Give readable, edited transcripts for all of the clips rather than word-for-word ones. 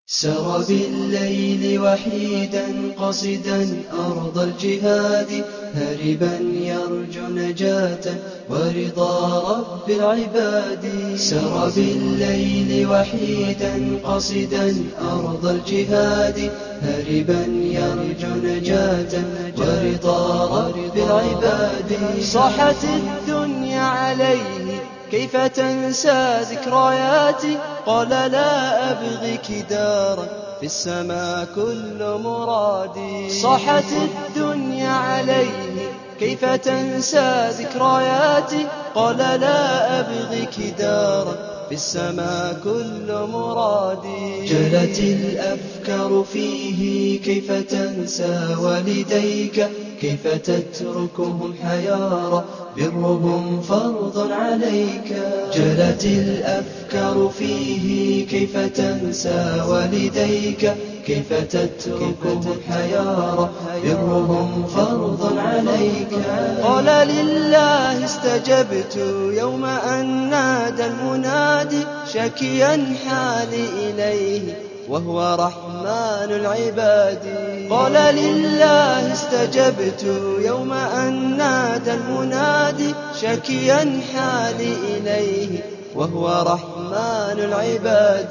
سر بالليل وحيدا قصدا أرض الجهاد هاربا يرجو نجاة ورضا رب العباد. سر بالليل وحيدا قصدا أرض الجهاد هاربا يرجو نجاة ورضا رب العباد. صاحت الدنيا عليه كيف تنسى ذكرياتي، قال لا أبغيك دارا في السماء كل مرادي. صاحت الدنيا عليه كيف تنسى ذكرياتي، قال لا أبغيك دارا في السماء كل مرادي. جلت الأفكار فيه كيف تنسى والديك، كيف تتركهم حيارى برهم فرض عليك. جلت الأفكار فيه كيف تنسى والديك، كيف تتركهم حيارى برهم فرض عليك. قال لله استجبت يوم أن نادى المنادي شاكيا حالي إليه وهو رحمن العباد. قال لله استجبت يوم أن نادى المنادي شاكيا حالي إليه وهو رحمن العباد.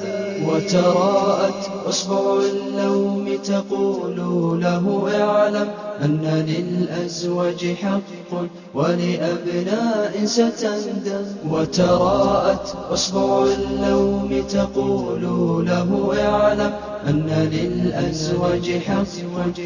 وتراءت أصبع اللوم تقول له اعلم أن للأزواج حق ولأبناء ستندم. وتراءت أصبع اللوم تقول له اعلم أن للأزواج حق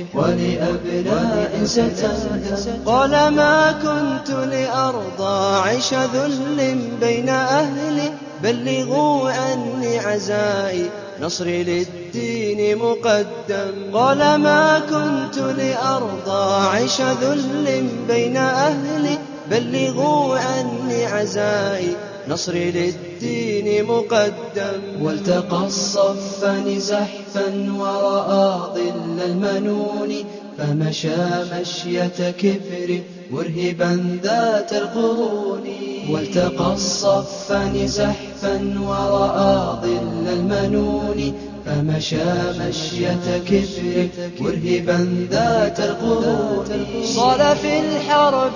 ولأبناء ستندم. قال ما كنت لأرضى عيش ذل بين أهلي، بلغوا أني عزائي نصري للدين مقدم. قال ما كنت لأرضى عيش ذل بين أهلي، بلغوا أني عزائي نصري للدين مقدم. والتقى الصفان زحفا ورأى ظل المنون، فمشى مشية كبر مرهبا ذات القرون. والتقى الصفان زحفا ورأى ظل المنون، فمشى مشية كبر مرهبا ذات القرون. صال في الحرب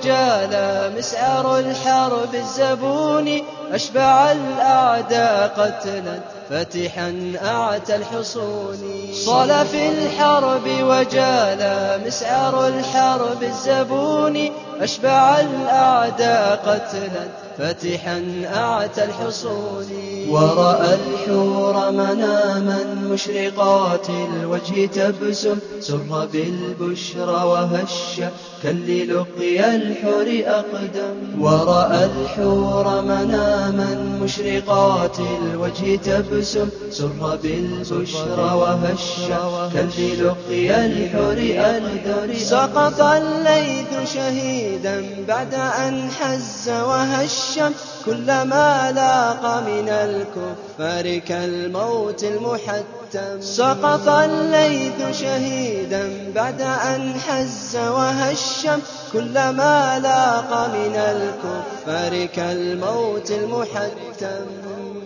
وجال مسعر الحرب الزبون، أشبع الأعداء قتلا فتحا أعتى الحصون. صال في الحرب وجال مسعر الحرب الزبون، أشبع الأعداء قتلا فتحا أعتى الحصون. ورأى الحور مناما مشرقات الوجه تبسم، سر بالبشرى وهش كاللقيا الحور أقدم. ورأى الحور مناما مشرقات الوجه تبسم، سر بالبشرى وهش كاللقيا الحور أقدم. سقط الليث شهيدا بعد أن حز وهشم، كلما لاق من الكفار كالموت المحتم. سقط الليث شهيدا بعد أن حز وهشم، كلما لاق من الكفار كالموت المحتم.